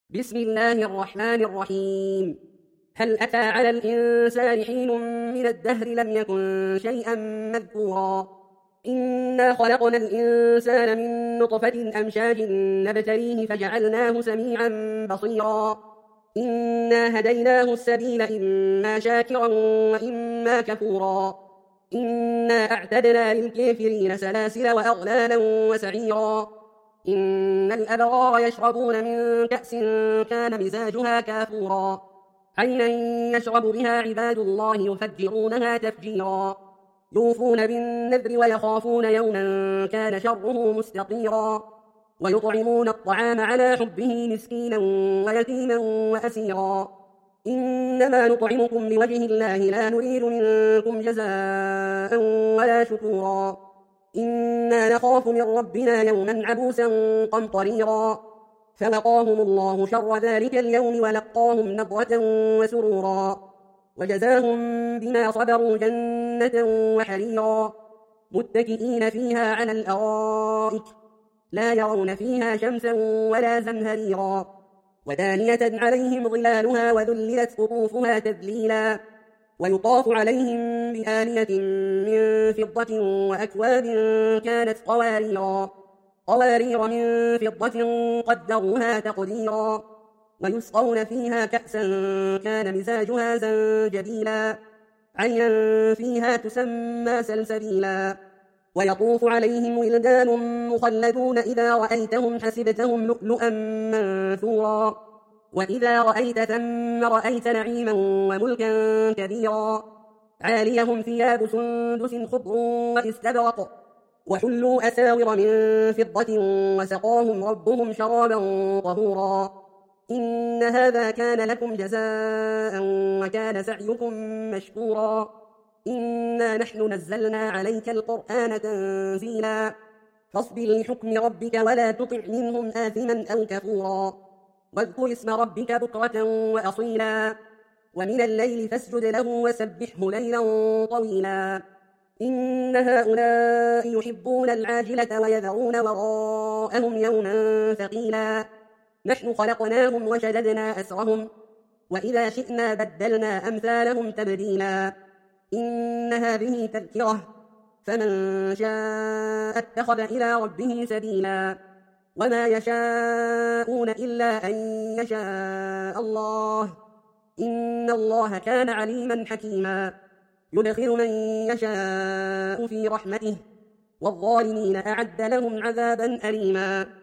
بسم الله الرحمن الرحيم. هل أتى على الإنسان حين من الدهر لم يكن شيئا مذكورا. إنا خلقنا الإنسان من نطفة أمشاج نبتليه فجعلناه سميعا بصيرا. إنا هديناه السبيل إما شاكرا وإما كفورا. إنا أعتدنا للكافرين سلاسل وأغلالا وسعيرا. إن الأبرار يشربون من كأس كان مزاجها كافورا. عينا يشرب بها عباد الله يفجرونها تفجيرا. يوفون بالنذر ويخافون يوما كان شره مستطيرا. ويطعمون الطعام على حبه مسكينا ويتيما وأسيرا. إنما نطعمكم لوجه الله لا نريد منكم جزاء ولا شكورا. إنا نخاف من ربنا يوما عبوسا قمطريرا. فوقاهم الله شر ذلك اليوم ولقاهم نضرة وسرورا. وجزاهم بما صبروا جنة وحريرا. متكئين فيها على الأرائك لا يرون فيها شمسا ولا زمهريرا. ودانية عليهم ظلالها وذللت قطوفها تذليلا. ويطاف عليهم بآنية من فضة وأكواب كانت قوارير من فضة قدروها تقديرا. ويسقون فيها كأسا كان مزاجها زنجبيلا. عينا فيها تسمى سلسبيلا. ويطوف عليهم ولدان مخلدون إذا رأيتهم حسبتهم لؤلؤا منثورا. وإذا رأيت ثم رأيت نعيما وملكا كبيرا. عاليهم ثياب سندس خضر واستبرق وحلوا أساور من فضة وسقاهم ربهم شرابا طهورا. إن هذا كان لكم جزاء وكان سعيكم مشكورا. إنا نحن نزلنا عليك القرآن تنزيلا. فاصبر لحكم ربك ولا تطع منهم آثما أو كفورا. واذكر اسم ربك بكرة وأصيلا. ومن الليل فاسجد له وسبحه ليلا طويلا. إن هؤلاء يحبون العاجلة ويذرون وراءهم يوما ثقيلا. نحن خلقناهم وشددنا أسرهم وإذا شئنا بدلنا أمثالهم تبديلا. إن هذه تذكرة فمن شاء اتخذ إلى ربه سبيلا. وما يشاءون إلا أن يشاء الله. إن الله كان عليما حكيما. يدخل من يشاء في رحمته والظالمين أعد لهم عذابا أليما.